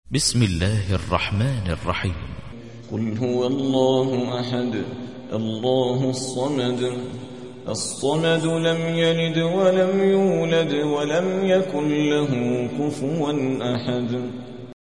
بسم الله الرحمن الرحيم. قل هو الله أحد الله الصمد الصمد لم يلد ولم يولد ولم يكن له كفوا أحد